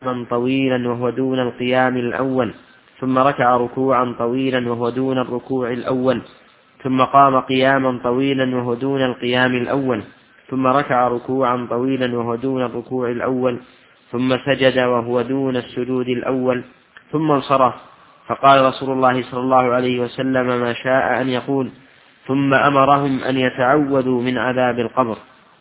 قياما طويلا وهو دون القيام الأول، ثم ركع ركوعا طويلا وهو دون الركوع الأول، ثم قام قياما طويلا وهو دون القيام الأول، ثم ركع ركوعا طويلا وهو دون الركوع الأول، ثم سجد وهو دون السجود الأول، ثم انصرف. فقال رسول الله صلى الله عليه وسلم ما شاء أن يقول، ثم أمرهم أن يتعوذوا من عذاب القبر.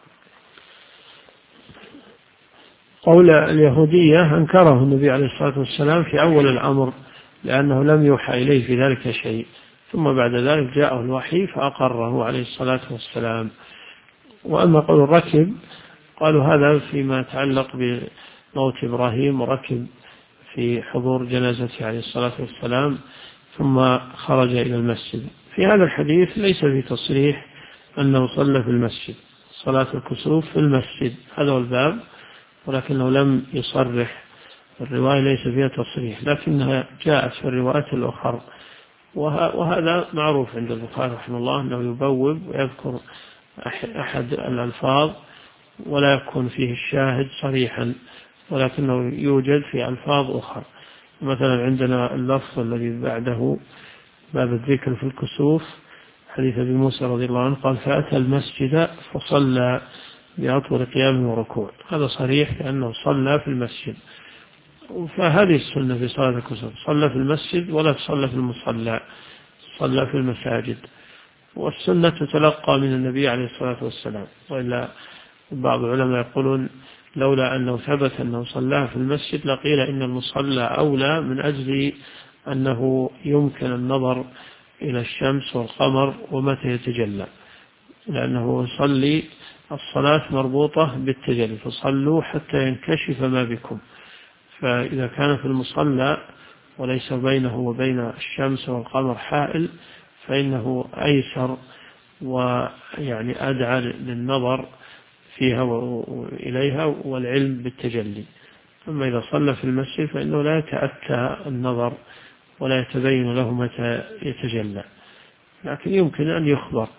قول اليهودية أنكره النبي عليه الصلاة والسلام في أول الأمر لأنه لم يوحى إليه في ذلك شيء، ثم بعد ذلك جاءه الوحي فأقره عليه الصلاة والسلام. وأما قول الركب قالوا هذا فيما يتعلق بموت إبراهيم، وركب في حضور جنازته عليه الصلاة والسلام ثم خرج إلى المسجد. في هذا الحديث ليس في تصريح أنه صلى في المسجد، صلاة الكسوف في المسجد هذا هو الباب، ولكنه لم يصرح، الرواية ليس فيها تصريح، لكنها جاءت في الروايات الأخرى. وهذا معروف عند البخاري رحمه الله أنه يبوب ويذكر أحد الألفاظ ولا يكون فيه الشاهد صريحا، ولكنه يوجد في ألفاظ أخرى. مثلا عندنا اللفظ الذي بعده باب الذكر في الكسوف، حديث أبي موسى رضي الله عنه قال فأتى المسجد فصلى بأطول قيام وركوع، هذا صريح لأنه صلى في المسجد. فهذه السنة في صلاة الكسوف، صلى في المسجد ولا تصلى في المصلى، صلى في المساجد. والسنة تتلقى من النبي عليه الصلاة والسلام، وإلا بعض العلماء يقولون لولا أنه ثبت أنه صلى في المسجد لقيل إن المصلى أولى، من أجل أنه يمكن النظر إلى الشمس والقمر ومتى يتجلى، لأنه يصلي الصلاة مربوطة بالتجلي، فصلوا حتى ينكشف ما بكم. فإذا كان في المصلى وليس بينه وبين الشمس والقمر حائل فإنه أيسر ويعني أدعى للنظر فيها وإليها والعلم بالتجلي. أما إذا صلى في المسجد فإنه لا يتأتى النظر ولا يتبين له متى يتجلى، لكن يمكن أن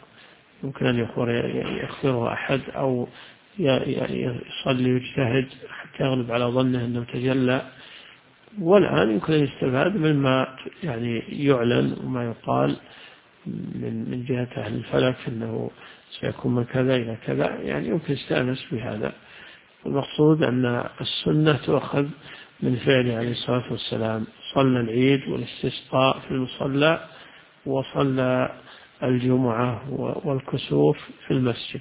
يخبره أحد أو يصلي ويجتهد حتى يغلب على ظنه أنه تجلى. والآن يمكن أن يستفاد مما يعني يعلن وما يقال من جهة أهل الفلك أنه سيكون من كذا إلى كذا، يعني يمكن يستأنس بهذا. المقصود أن السنة تؤخذ من فعله عليه الصلاة والسلام، صلى العيد والاستسقاء في المصلى، وصلى الجمعة والكسوف في المسجد.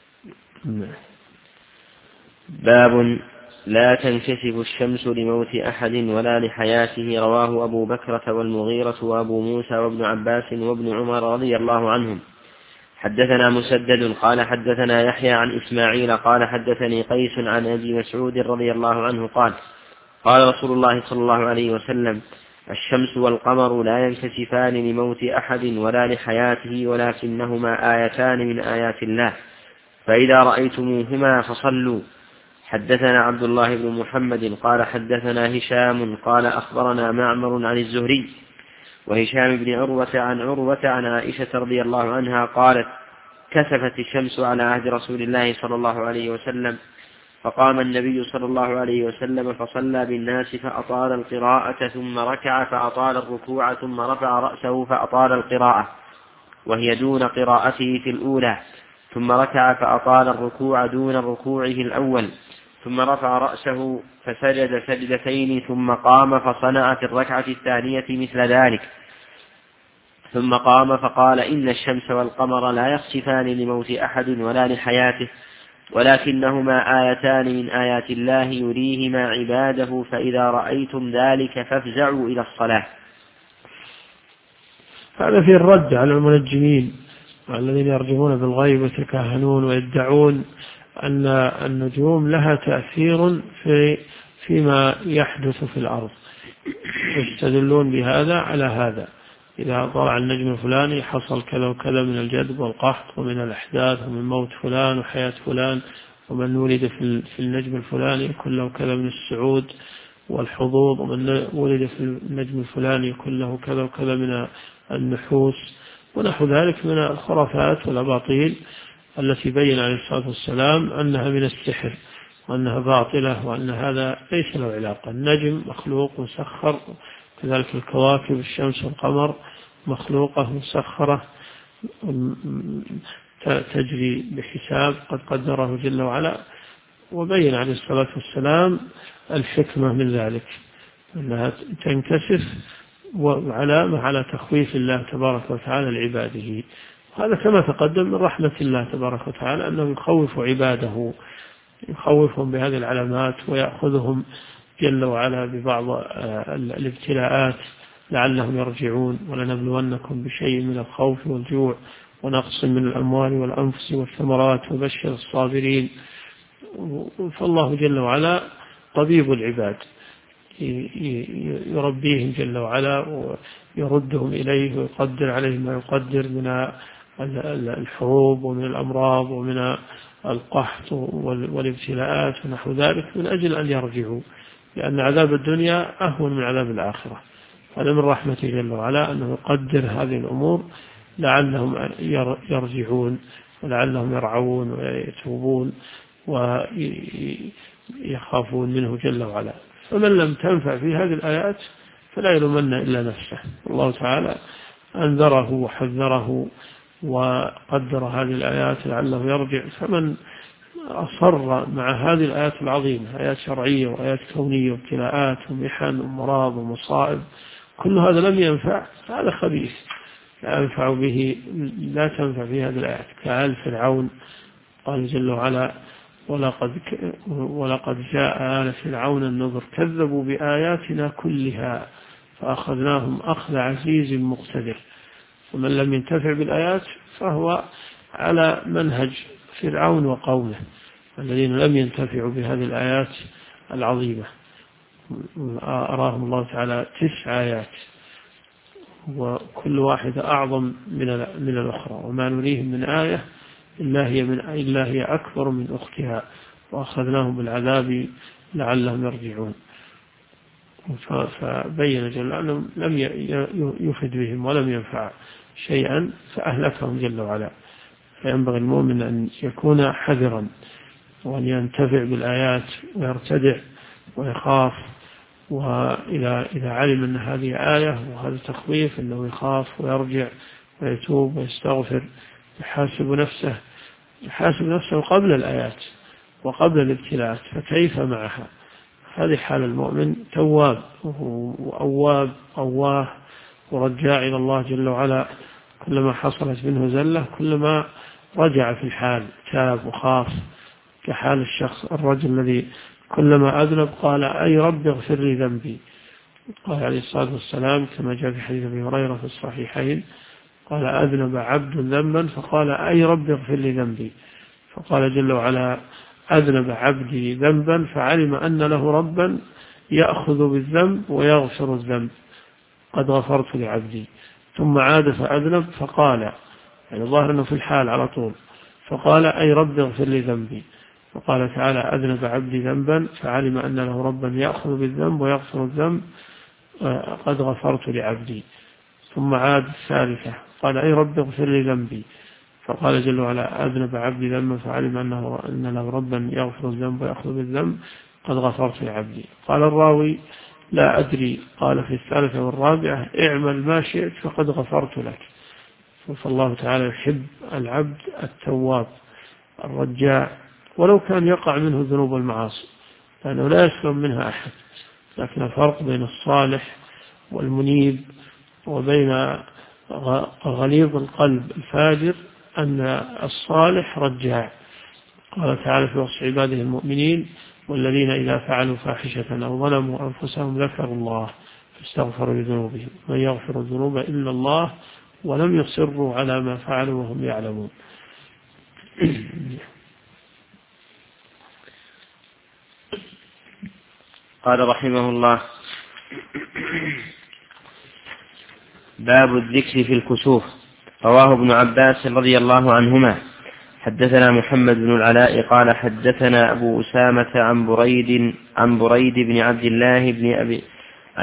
باب لا تنكسف الشمس لموت أحد ولا لحياته، رواه أبو بكرة والمغيرة وأبو موسى وابن عباس وابن عمر رضي الله عنهم. حدثنا مسدد قال حدثنا يحيى عن إسماعيل قال حدثني قيس عن أبي مسعود رضي الله عنه قال قال رسول الله صلى الله عليه وسلم الشمس والقمر لا ينكسفان لموت أحد ولا لحياته، ولكنهما آيتان من آيات الله، فإذا رأيتموهما فصلوا. حدثنا عبد الله بن محمد قال حدثنا هشام قال أخبرنا معمر عن الزهري وهشام بن عروة عن عائشة رضي الله عنها قالت كسفت الشمس على عهد رسول الله صلى الله عليه وسلم، فقام النبي صلى الله عليه وسلم فصلى بالناس فأطال القراءة ثم ركع فأطال الركوع ثم رفع رأسه فأطال القراءة وهي دون قراءته في الأولى، ثم ركع فأطال الركوع دون ركوعه الأول، ثم رفع رأسه فسجد سجدتين ثم قام فصنع في الركعة الثانية مثل ذلك، ثم قام فقال إن الشمس والقمر لا يخسفان لموت أحد ولا لحياته، ولكنهما آيتان من آيات الله يريهما عباده، فإذا رأيتم ذلك فافزعوا إلى الصلاة. هذا في الرد على المنجمين والذين يرجمون بالغيب ويتكهنون ويدعون أن النجوم لها تأثير فيما يحدث في الأرض، يستدلون بهذا على هذا، إذا طلع النجم الفلاني حصل كذا وكذا من الجذب والقحط ومن الأحداث ومن موت فلان وحياة فلان، ومن ولد في النجم الفلاني يكون له كذا من السعود والحظوظ، ومن ولد في النجم الفلاني يكون له كذا وكذا من النحوس ونحو ذلك من الخرافات والأباطيل التي بين عليه الصلاة والسلام أنها من السحر وأنها باطلة وأن هذا ليس له علاقة. النجم مخلوق مسخر، كذلك الكواكب الشمس والقمر مخلوقة مسخرة تجري بحساب قد قدره جل وعلا، وبين عليه الصلاة والسلام الحكمة من ذلك أنها تنكسف وعلامة على تخويف الله تبارك وتعالى لعباده. هذا كما تقدم من رحمة الله تبارك وتعالى أنه يخوف عباده، يخوفهم بهذه العلامات ويأخذهم جل وعلا ببعض الابتلاءات لعلهم يرجعون. ولنبلونكم بشيء من الخوف والجوع ونقص من الأموال والأنفس والثمرات وبشر الصابرين. فالله جل وعلا طبيب العباد، يربيهم جل وعلا ويردهم إليه ويقدر عليهم ما يقدر من الحروب ومن الأمراض ومن القحط والابتلاءات ونحو ذلك من أجل أن يرجعوا، لأن عذاب الدنيا أهون من عذاب الآخرة. هذا من رحمته جل وعلا أنه يقدر هذه الأمور لعلهم يرجعون ولعلهم يرعون ويتوبون ويخافون منه جل وعلا. فمن لم تنفع في هذه الآيات فلا يلومن إلا نفسه. الله تعالى أنذره وحذره وقدر هذه الآيات لعله يرجع. فمن أصر مع هذه الآيات العظيمة، آيات شرعية وآيات كونية وابتلاءات ومحن ومراض ومصائب، كل هذا لم ينفع، هذا خبيث لا ينفع به، لا تنفع في هذه الآيات. كآل فرعون قال جل وعلا ولقد جاء آل فرعون النذر كذبوا بآياتنا كلها فأخذناهم أخذ عزيز مقتدر. ومن لم ينتفع بالآيات فهو على منهج فرعون وقومه الذين لم ينتفعوا بهذه الآيات العظيمة. أراهم الله تعالى 9 آيات وكل واحدة أعظم من الأخرى، وما نريهم من آية إلا هي أكبر من أختها وأخذناهم بالعذاب لعلهم يرجعون. فبين جل وعلا لم يفد بهم ولم ينفع شيئا فأهلكهم جل وعلا. فينبغي المؤمن أن يكون حذرا وأن ينتفع بالآيات ويرتدع ويخاف، وإذا علم أن هذه آية وهذا تخويف أنه يخاف ويرجع ويتوب ويستغفر، يحاسب نفسه قبل الآيات وقبل الابتلاءات، فكيف معها؟ هذه حال المؤمن، تواب وأواب أواه ورجاع إلى الله جل وعلا. كلما حصلت منه زلة كلما رجع في الحال، تاب وخاف، كحال الشخص الرجل الذي كلما أذنب قال أي رب اغفر لي ذنبي. قال عليه الصلاة والسلام كما جاء في حديث أبي هريرة في الصحيحين قال أذنب عبد ذنبا فقال أي رب اغفر لي ذنبي، فقال جل وعلا أذنب عبدي ذنبا فعلم أن له ربا يأخذ بالذنب ويغفر الذنب قد غفرت لعبدي، ثم عاد فأذنب فقال، يعني ظاهر أنه في الحال على طول، فقال أي رب اغفر لي ذنبي، وقال تعالى أذنب عبدي ذنبا فعلم أن له ربا يأخذ بالذنب ويغفر الذنب قد غفرت لعبدي، ثم عاد الثالثة قال أي رب اغفر لي ذنبي، فقال جل وعلا أذنب عبدي ذنبا فعلم أن له ربا يغفر الذنب ويأخذ بالذنب قد غفرت لعبدي. قال الراوي لا أدري، قال في الثالثة والرابعة اعمل ما شئت فقد غفرت لك. فالله تعالى يحب العبد التواب الرجاع ولو كان يقع منه ذنوب المعاصي، لأنه لا يسلم منها أحد، لكن الفرق بين الصالح والمنيب وبين غليظ القلب الفاجر أن الصالح رجاع. قال تعالى في وصف عباده المؤمنين والذين إذا فعلوا فاحشة أو ظلموا أنفسهم ذكروا الله فاستغفروا لذنوبهم من يغفر الذنوب إلا الله ولم يصروا على ما فعلوا وهم يعلمون. قال رحمه الله باب الذكر في الكسوف. رواه ابن عباس رضي الله عنهما حدثنا محمد بن العلاء قال حدثنا أبو أسامة عن بريد بن عبد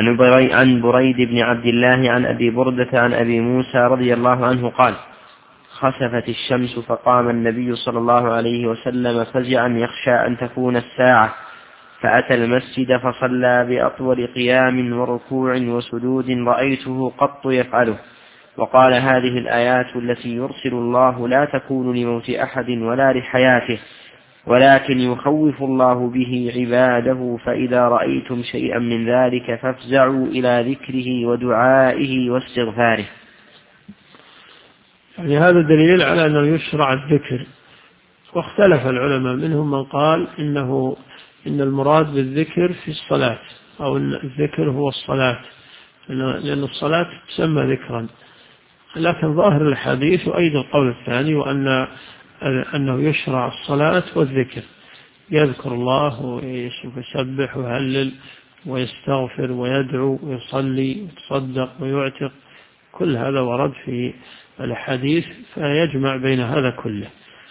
الله عن أبي بردة عن أبي موسى رضي الله عنه قال خسفت الشمس فقام النبي صلى الله عليه وسلم فزعا يخشى أن تكون الساعة، فأتى المسجد فصلى بأطول قيام وركوع وسجود رأيته قط يفعله، وقال هذه الآيات التي يرسل الله لا تكون لموت أحد ولا لحياته، ولكن يخوف الله به عباده، فإذا رأيتم شيئا من ذلك فافزعوا إلى ذكره ودعائه واستغفاره. يعني هذا دليل على أنه يشرع الذكر. واختلف العلماء، منهم من قال إن المراد بالذكر في الصلاة، أو إن الذكر هو الصلاة، لأن الصلاة تسمى ذكرا. لكن ظاهر الحديث وأيضا القول الثاني، أنه يشرع الصلاة والذكر، يذكر الله ويسبح ويهلل ويستغفر ويدعو ويصلي ويتصدق ويعتق، كل هذا ورد في الحديث، فيجمع بين هذا كله.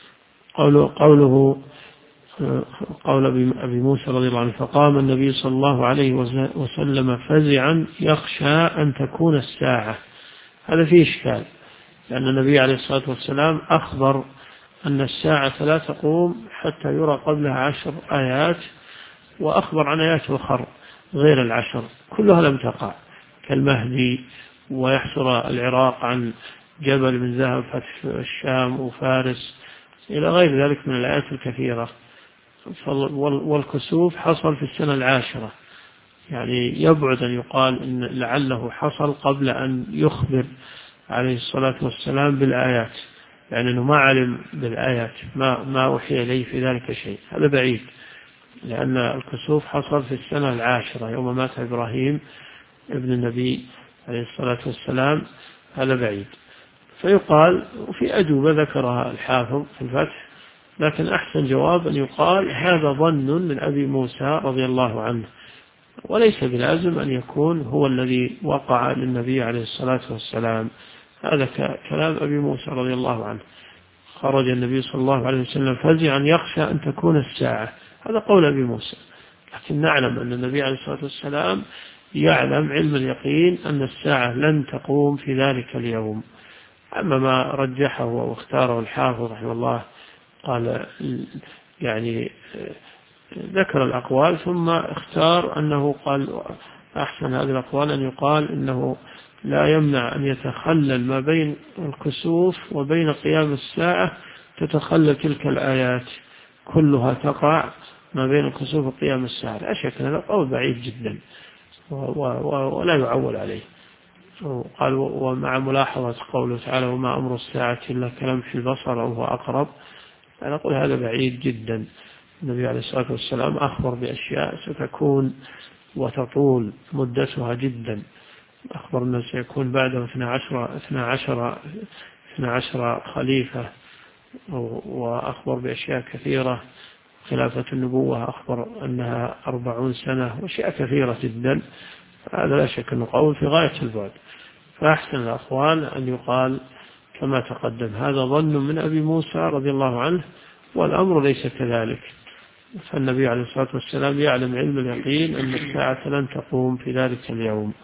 قول أبي موسى رضي الله عنه فقام النبي صلى الله عليه وسلم فزعا يخشى أن تكون الساعة، هذا فيه إشكال، لأن النبي عليه الصلاة والسلام أخبر أن الساعة لا تقوم حتى يرى قبلها 10 آيات، وأخبر عن آيات أخرى غير 10 كلها لم تقع، كالمهدي ويحصر العراق عن جبل من ذهب فتح الشام وفارس إلى غير ذلك من الآيات الكثيرة. والكسوف حصل في السنة 10، يعني يبعد أن يقال إن لعله حصل قبل أن يخبر عليه الصلاة والسلام بالآيات، يعني أنه ما علم بالآيات، ما أوحي إليه في ذلك شيء، هذا بعيد، لأن الكسوف حصل في السنة 10 يوم مات إبراهيم ابن النبي عليه الصلاة والسلام، هذا بعيد. فيقال، وفي أجوبة ذكرها الحافظ في الفتح، لكن أحسن جواب أن يقال هذا ظن من أبي موسى رضي الله عنه، وليس بلازم أن يكون هو الذي وقع للنبي عليه الصلاة والسلام. هذا كلام أبي موسى رضي الله عنه، خرج النبي صلى الله عليه وسلم فزعا يخشى أن تكون الساعة، هذا قول أبي موسى. لكن نعلم أن النبي عليه الصلاة والسلام يعلم علم اليقين أن الساعة لن تقوم في ذلك اليوم. أما ما رجحه واختاره الحافظ رحمه الله، قال يعني ذكر الأقوال ثم اختار أنه قال أحسن هذه الأقوال أن يقال إنه لا يمنع أن يتخلل ما بين الكسوف وبين قيام الساعة، تتخلل تلك الآيات كلها تقع ما بين الكسوف وقيام الساعة. لا شك هذا قول بعيد جدا ولا يعول عليه. قال ومع ملاحظة قوله تعالى وما أمر الساعة إلا كلمح البصر أو هو أقرب، أنا أقول هذا بعيد جدا. النبي عليه الصلاة والسلام أخبر بأشياء ستكون وتطول مدتها جدا، أخبر أنه سيكون بعده 12 خليفة، وأخبر بأشياء كثيرة. خلافة النبوة أخبر أنها 40 سنة وأشياء كثيرة جدا. هذا لا شك أنه قول في غاية البعد، فأحسن الأقوال أن يقال كما تقدم هذا ظن من أبي موسى رضي الله عنه، والأمر ليس كذلك، فالنبي عليه الصلاة والسلام يعلم علم اليقين أن الساعة لن تقوم في ذلك اليوم.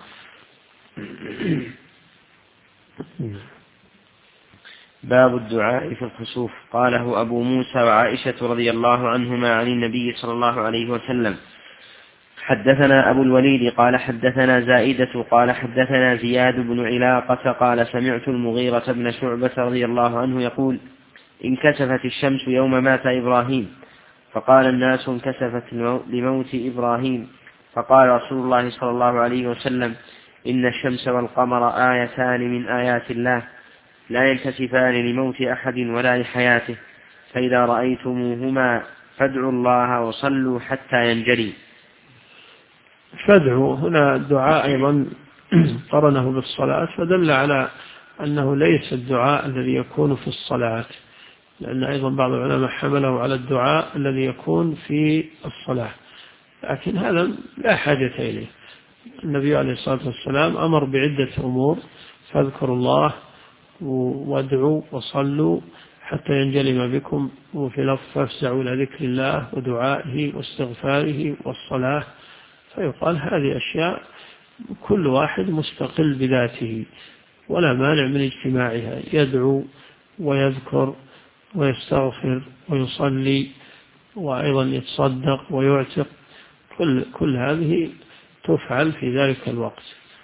باب الدعاء في الكسوف. قاله أبو موسى وعائشة رضي الله عنهما عن النبي صلى الله عليه وسلم. حدثنا أبو الوليد قال حدثنا زائدة قال حدثنا زياد بن علاقة قال سمعت المغيرة بن شعبة رضي الله عنه يقول انكسفت الشمس يوم مات إبراهيم، فقال الناس انكسفت لموت إبراهيم، فقال رسول الله صلى الله عليه وسلم إن الشمس والقمر آيتان من آيات الله لا ينكسفان لموت أحد ولا لحياته، فإذا رأيتموهما فادعوا الله وصلوا حتى ينجلي. فادعوا هنا الدعاء أيضا قرنه بالصلاة، فدل على أنه ليس الدعاء الذي يكون في الصلاة، لأن أيضا بعض العلماء حمله على الدعاء الذي يكون في الصلاة، لكن هذا لا حاجة إليه. النبي عليه الصلاة والسلام أمر بعدة أمور، فاذكروا الله وادعوا وصلوا حتى ينجلي ما بكم، وفي لفظ فافزعوا إلى ذكر الله ودعائه واستغفاره والصلاة. فيقال هذه أشياء كل واحد مستقل بذاته ولا مانع من اجتماعها، يدعو ويذكر ويستغفر ويصلي وأيضا يتصدق ويعتق، كل هذه تفعل في ذلك الوقت.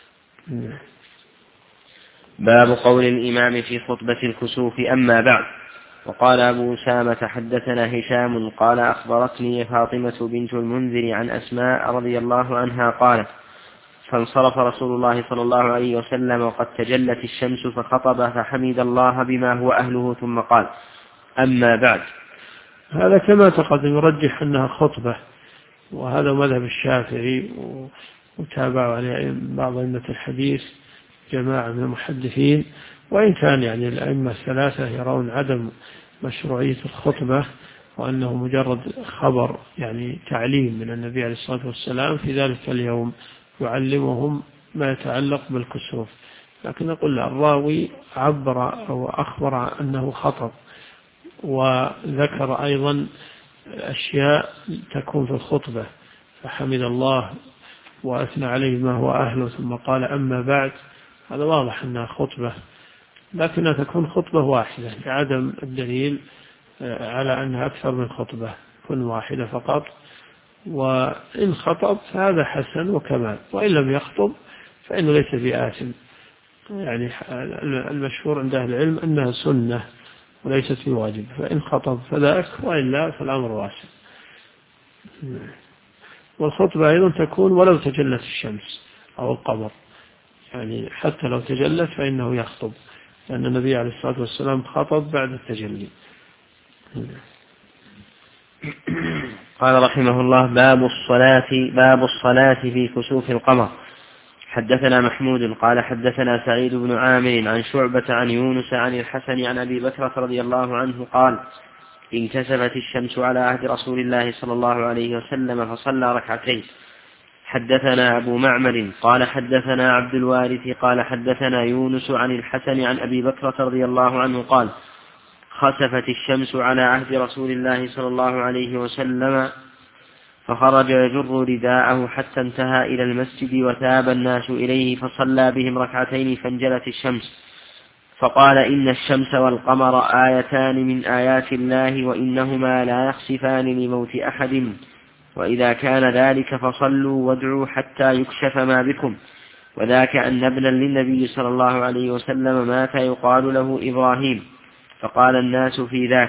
باب قول الإمام في خطبة الكسوف: أما بعد. وقال أبو أسامة: حدثنا هشام قال أخبرتني فاطمة بنت المنذر عن أسماء رضي الله عنها قالت: فانصرف رسول الله صلى الله عليه وسلم وقد تجلت الشمس فخطب فحمد الله بما هو أهله ثم قال: أما بعد. هذا كما تقدم يرجح أنها خطبة، وهذا مذهب الشافعي وتابع عليه بعض أئمة الحديث جماعة من المحدثين، وإن كان يعني الأئمة الثلاثة يرون عدم مشروعية الخطبة، وأنه مجرد خبر يعني تعليم من النبي عليه الصلاة والسلام في ذلك اليوم يعلمهم ما يتعلق بالكسوف. لكن نقول الراوي عبر أو أخبر أنه خطب، وذكر أيضا أشياء تكون في الخطبة، فحمد الله وأثنى عليه ما هو أهله ثم قال: أما بعد. هذا واضح أنها خطبة، لكنها تكون خطبة واحدة لعدم الدليل على أنها أكثر من خطبة، كن واحدة فقط. وإن خطب فهذا حسن وكمال، وإن لم يخطب فإنه ليس بآثم. يعني المشهور عند أهل العلم أنها سنة وليست بواجب، فإن خطب فذاك، وإلا فالأمر واسع. والخطبة أيضا تكون ولو تجلت الشمس أو القمر، يعني حتى لو تجلت فإنه يخطب، لأن النبي عليه الصلاة والسلام خطب بعد التجلي. قال رحمه الله: باب الصلاة في كسوف القمر. حدثنا محمود قال حدثنا سعيد بن عامر عن شعبة عن يونس عن الحسن عن أبي بكرة رضي الله عنه قال: انكسفت الشمس على عهد رسول الله صلى الله عليه وسلم فصلى ركعتين. حدثنا أبو معمر قال حدثنا عبد الوارث قال حدثنا يونس عن الحسن عن أبي بكرة رضي الله عنه قال: خسفت الشمس على عهد رسول الله صلى الله عليه وسلم فخرج يجر رداءه حتى انتهى إلى المسجد وتاب الناس إليه فصلى بهم ركعتين فانجلت الشمس، فقال: إن الشمس والقمر آيتان من آيات الله وإنهما لا يخسفان لموت أحد، وإذا كان ذلك فصلوا وادعوا حتى يكشف ما بكم. وذاك أن ابنا للنبي صلى الله عليه وسلم مات يقال له إبراهيم، فقال الناس في ذاك.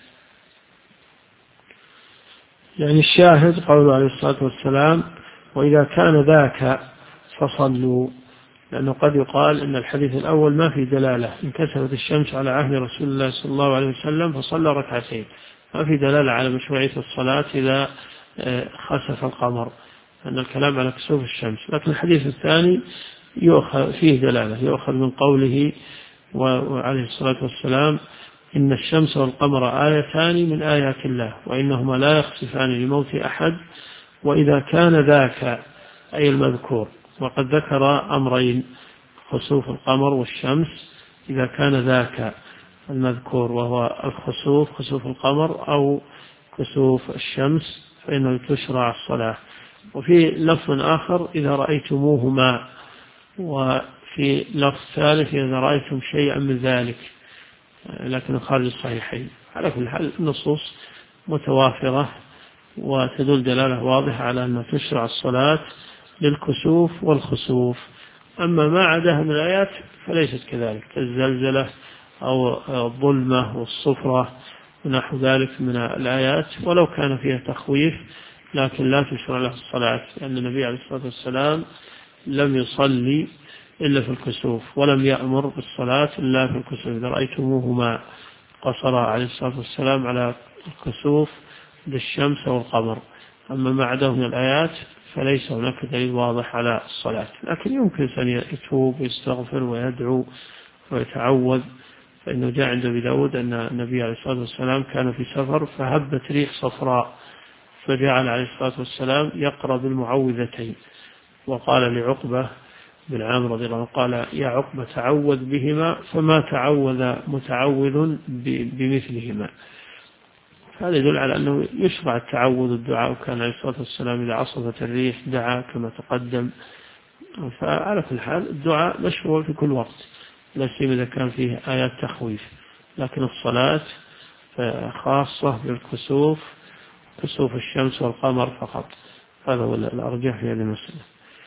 يعني الشاهد قوله عليه الصلاة والسلام: وإذا كان ذاك فصلوا، لأنه قد يقال إن الحديث الأول ما في دلالة، انكسفت الشمس على عهد رسول الله صلى الله عليه وسلم فصلى ركعتين، ما في دلالة على مشروعية الصلاة إذا خسف القمر، أن الكلام على كسوف الشمس. لكن الحديث الثاني فيه دلالة، يؤخذ من قوله وعليه الصلاة والسلام: إن الشمس والقمر آيتان من آيات الله وإنهما لا يخسفان لموت أحد، وإذا كان ذاك أي المذكور. وقد ذكر أمرين: خسوف القمر والشمس. إذا كان ذاك المذكور وهو الخسوف، خسوف القمر أو كسوف الشمس، فإنه تشرع الصلاة. وفي لفظ آخر: إذا رأيتموهما، وفي لفظ ثالث: إذا رأيتم شيئا من ذلك، لكن خارج الصحيحين. على كل حال النصوص متوافرة وتدل دلالة واضحة على أن تشرع الصلاة للكسوف والخسوف. أما ما عداها من الآيات فليست كذلك، كالزلزلة أو الظلمة والصفرة ونحو ذلك من الآيات، ولو كان فيها تخويف لكن لا تشرع له الصلاة، لأن النبي عليه الصلاة والسلام لم يصلي إلا في الكسوف، ولم يأمر بالصلاة إلا في الكسوف. إذا رأيتموهما قصر عليه الصلاة والسلام على الكسوف بالشمس والقمر. أما ما عداه من الآيات فليس هناك دليل واضح على الصلاة، لكن يمكن أن يتوب ويستغفر ويدعو ويتعوذ. فإنه جاء عند أبي داود أن النبي عليه الصلاة والسلام كان في سفر فهبت ريح صفراء، فجعل عليه الصلاة والسلام يقرأ بالمعوذتين، وقال لعقبة بن عامر رضي الله عنه قال: يا عقبة تعوذ بهما، فما تعوذ متعوذ بمثلهما. هذا يدل على أنه يشرع التعوذ الدعاء، وكان عليه الصلاة والسلام إذا عصفت الريح دعا كما تقدم. فعلى كل حال الدعاء مشروع في كل وقت، لا سيما إذا كان فيه آيات تخويف. لكن الصلاة خاصة بالكسوف، كسوف الشمس والقمر فقط. هذا هو الأرجح في هذه المسألة.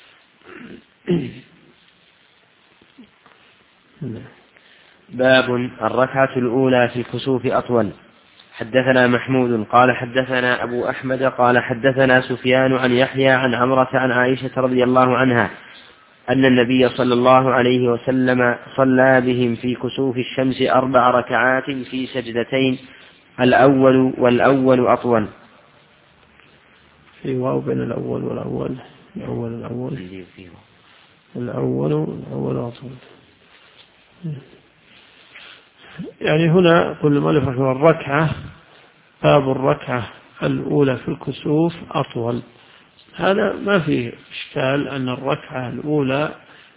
باب الركعة الأولى في الكسوف أطول. حدثنا محمود قال حدثنا أبو أحمد قال حدثنا سفيان عن يحيى عن عمرة عن عائشة رضي الله عنها أن النبي صلى الله عليه وسلم صلى بهم في كسوف الشمس 4 ركعات في سجدتين، الأول والأول أطول. في واو بين الأول والأول، الأول أطول. يعني هنا قل المؤلف رحمه الركعة، باب الركعة الأولى في الكسوف أطول. هذا ما فيه إشكال أن الركعة الأولى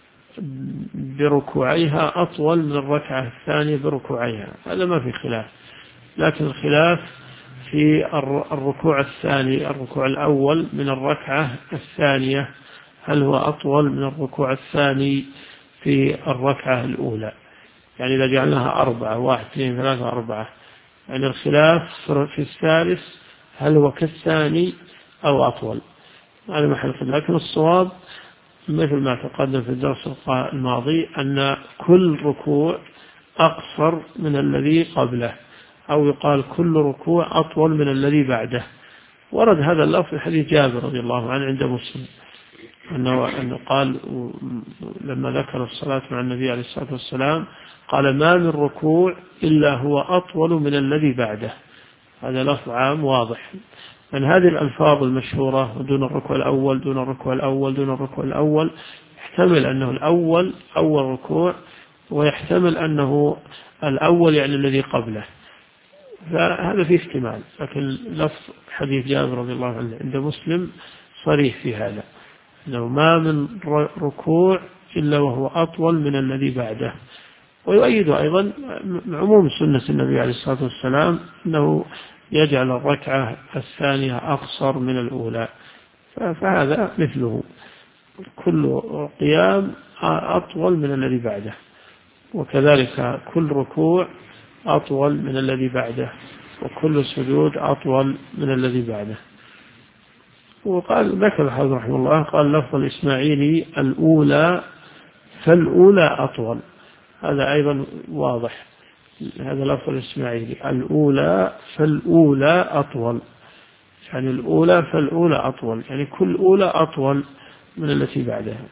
بركوعيها أطول من الركعة الثانية بركوعيها، هذا ما فيه خلاف. لكن الخلاف في الركوع الثاني، الركوع الأول من الركعة الثانية، هل هو أطول من الركوع الثاني في الركعة الأولى؟ يعني إذا جعلناها 4، 1 2 3 4، يعني الخلاف في الثالث هل هو كالثاني أو أطول، هذا محل خلاف. لكن الصواب مثل ما تقدم في الدرس الماضي أن كل ركوع أقصر من الذي قبله، أو يقال كل ركوع أطول من الذي بعده. ورد هذا اللفظ في حديث جابر رضي الله عنه عند مسلم، أنه قال لما ذكر الصلاة مع النبي عليه الصلاة والسلام قال ما من ركوع إلا هو أطول من الذي بعده. هذا لفظ عام واضح. من هذه الألفاظ المشهورة دون الركوع الأول دون الركوع الأول دون الركوع الأول، يحتمل أنه الأول أول ركوع، ويحتمل أنه الأول يعني الذي قبله، فهذا فيه احتمال. لكن لفظ حديث جابر رضي الله عنه عند مسلم صريح في هذا، أنه ما من ركوع إلا وهو أطول من الذي بعده. ويؤيد أيضا عموم سنة النبي عليه الصلاة والسلام أنه يجعل الركعة الثانية أقصر من الأولى، فهذا مثله، كل قيام أطول من الذي بعده، وكذلك كل ركوع أطول من الذي بعده، وكل سجود أطول من الذي بعده. وقال ذكر الحافظ رحمه الله قال لفظ الإسماعيلي الأولى فالأولى أطول، هذا أيضا واضح، هذا لفظ الإسماعيلي الأولى فالأولى أطول، يعني الأولى فالأولى أطول، يعني كل أولى أطول من التي بعدها.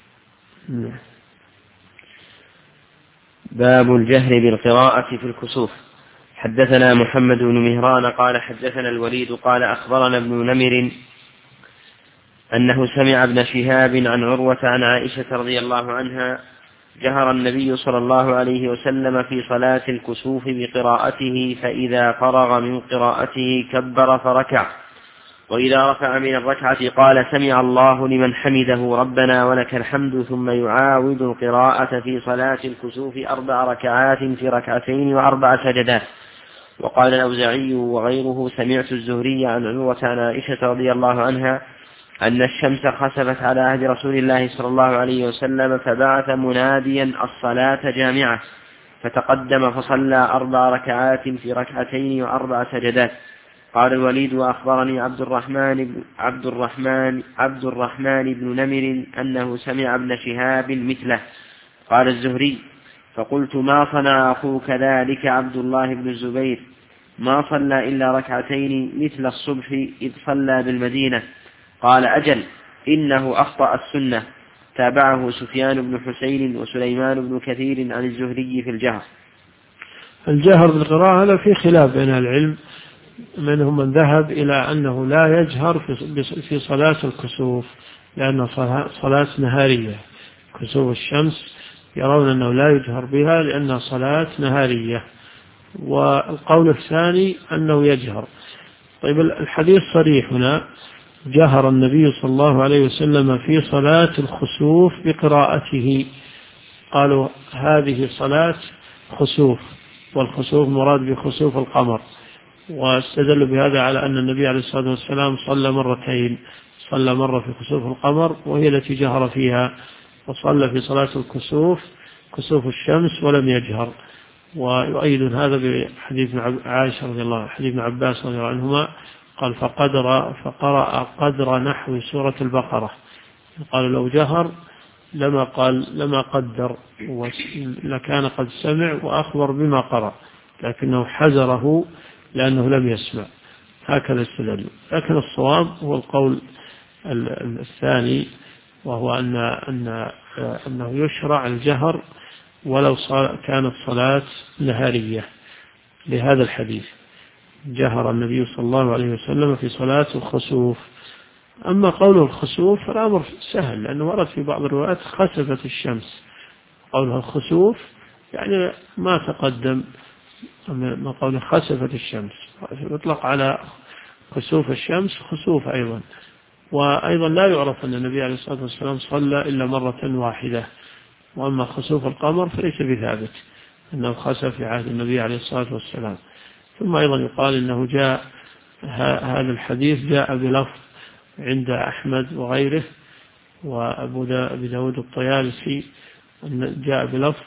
باب الجهر بالقراءة في الكسوف. حدثنا محمد بن مهران قال حدثنا الوليد قال أخبرنا ابن نمر أنه سمع ابن شهاب عن عروة عن عائشة رضي الله عنها جهر النبي صلى الله عليه وسلم في صلاة الكسوف بقراءته، فإذا فرغ من قراءته كبر فركع، وإذا رفع من الركعة قال سمع الله لمن حمده ربنا ولك الحمد، ثم يعاود القراءة في صلاة الكسوف 4 ركعات في 2 و4 سجدات. وقال الأوزاعي وغيره سمعت الزهري عن عروة عن عائشة رضي الله عنها أن الشمس خسفت على عهد رسول الله صلى الله عليه وسلم فبعث مناديا الصلاة جامعة، فتقدم فصلى 4 ركعات في 2 و4 سجدات. قال الوليد وأخبرني عبد الرحمن بن نمر أنه سمع ابن شهاب مثله. قال الزهري فقلت ما صنع أخوك ذلك عبد الله بن الزبير؟ ما صلى إلا 2 مثل الصبح إذ صلى بالمدينة. قال أجل إنه أخطأ السنة. تابعه سفيان بن حسين وسليمان بن كثير عن الزهري في الجهر. الجهر بالقراءة هذا في خلاف بين العلم، منهم من ذهب إلى أنه لا يجهر في صلاة الكسوف لأنها صلاة نهارية، كسوف الشمس يرون أنه لا يجهر بها لأنها صلاة نهارية. والقول الثاني أنه يجهر. طيب الحديث صريح هنا، جهر النبي صلى الله عليه وسلم في صلاة الخسوف بقراءته، قالوا هذه صلاة خسوف، والخسوف مراد بخسوف القمر، واستدلوا بهذا على أن النبي عليه الصلاة والسلام صلى مرتين، صلى مرة في خسوف القمر وهي التي جهر فيها، وصلى في صلاة الكسوف كسوف الشمس ولم يجهر. ويؤيد هذا بحديث عائشة رضي الله عنها، حديث ابن عباس رضي الله عنهما قال فقرأ قدر نحو سورة البقرة، قال لو جهر لما قدر لكان قد سمع وأخبر بما قرأ، لكنه حذره لأنه لم يسمع. هكذا استدل. لكن الصواب هو القول الثاني، وهو أنه يشرع الجهر ولو كانت صلاة نهارية، لهذا الحديث جهر النبي صلى الله عليه وسلم في صلاة الخسوف. أما قوله الخسوف فالأمر سهل، لأنه ورد في بعض الروايات خسفت الشمس، قولها الخسوف يعني ما تقدم من قوله خسفت الشمس، يطلق على خسوف الشمس خسوف أيضا. وأيضا لا يعرف أن النبي عليه الصلاة والسلام صلى إلا مرة واحدة. وأما خسوف القمر فليس بثابت أنه خسف في عهد النبي عليه الصلاة والسلام. ثم أيضا يقال إنه جاء هذا الحديث جاء بلفظ عند أحمد وغيره وأبو داود الطيالسي، جاء بلفظ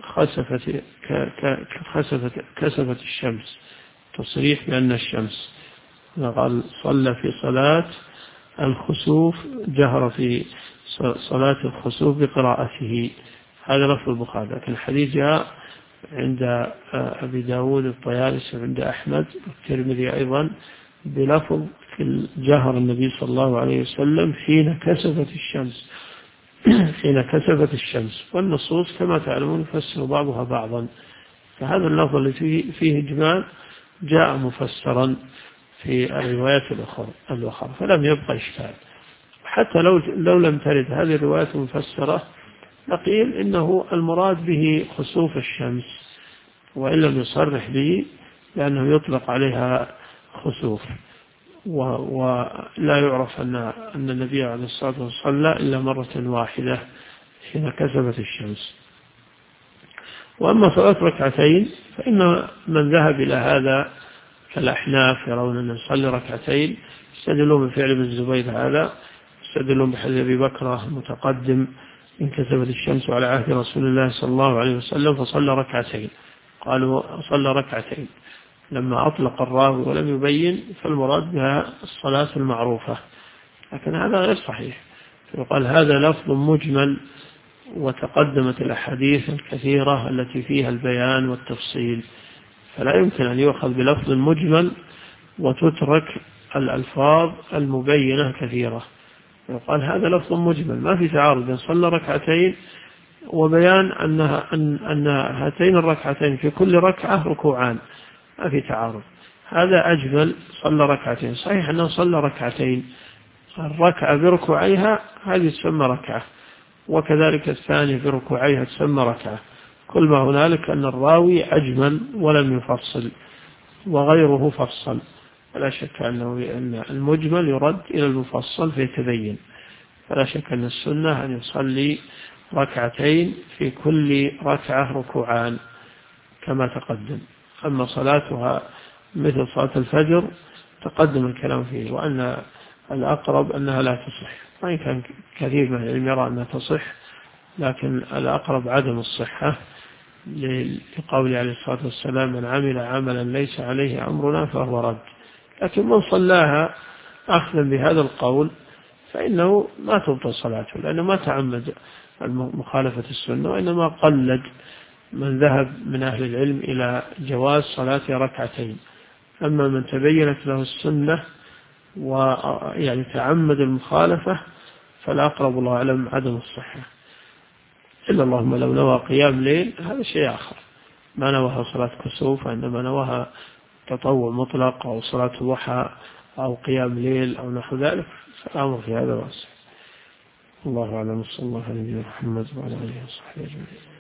كسفت الشمس، تصريح بأن الشمس، قال صلى في صلاة الخسوف، جهر في صلاة الخسوف بقراءته. هذا لفظ البخاري. لكن الحديث جاء عند أبي داود الطيالسي وعند أحمد والترمذي أيضا بلفظ في جهر النبي صلى الله عليه وسلم حين كسفت الشمس. والنصوص كما تعلمون يفسر بعضها بعضا، فهذا اللفظ الذي فيه إجمال جاء مفسرا في الروايات الأخرى، فلم يبقى إشكال. حتى لو لم ترد هذه الروايات المفسرة نقيل إنه المراد به خسوف الشمس، وإن لم يصرح به لأنه يطلق عليها خسوف، ولا يعرف أن النبي عليه الصلاة والسلام صلى إلا مرة واحدة حين كسفت الشمس. وأما صلاة ركعتين فإن من ذهب إلى هذا كالأحناف يرون أن نصلي ركعتين، يستدلون بفعل ابن الزبير هذا، يستدلون بحديث أبي بكر المتقدم إن كسفت الشمس على عهد رسول الله صلى الله عليه وسلم فصلى ركعتين، قالوا صلى ركعتين لما أطلق الراوي ولم يبين، فالمراد بها الصلاة المعروفة. لكن هذا غير صحيح، يقال هذا لفظ مجمل وتقدمت الأحاديث الكثيرة التي فيها البيان والتفصيل، فلا يمكن أن يؤخذ بلفظ مجمل وتترك الألفاظ المبينة كثيرة. يقال هذا لفظ مجمل، ما في تعارض بين صلى ركعتين وبيان أن هاتين الركعتين في كل ركعة ركوعان، ما في تعارض. هذا أجمل صلى ركعتين، صحيح أنه صلى ركعتين، الركعة بركوعيها هذه تسمى ركعة، وكذلك الثانية بركوعيها تسمى ركعة. كل ما هنالك أن الراوي أجمل ولم يفصل وغيره فصل، فلا شك أن المجمل يرد إلى المفصل فيتبين. فلا شك أن السنة أن يصلي ركعتين في كل ركعة ركوعان كما تقدم. أما صلاتها مثل صلاة الفجر تقدم الكلام فيه، وأن الأقرب أنها لا تصح، وإن كان كثير من العلم يرى أنها تصح، لكن الأقرب عدم الصحة لقول عليه الصلاة والسلام من عمل عملا ليس عليه أمرنا فهو رد. لكن من صلاها أخذا بهذا القول فإنه ما تبطل صلاته، لأنه ما تعمد مخالفة السنة، وإنما قلد من ذهب من أهل العلم إلى جواز صلاة ركعتين. أما من تبينت له السنة ويعني تعمد المخالفة فالأقرب الله أعلم عدم الصحة، إلا اللهم لو نوى قيام ليل هذا شيء آخر، ما نواها صلاة كسوف، عندما نواها تطوع مطلق أو صلاة ضحى أو قيام ليل أو نحو ذلك فالأمر في هذا واسع. الله أعلم، صلى الله عليه وسلم محمد وعلى آله وصحبه أجمعين.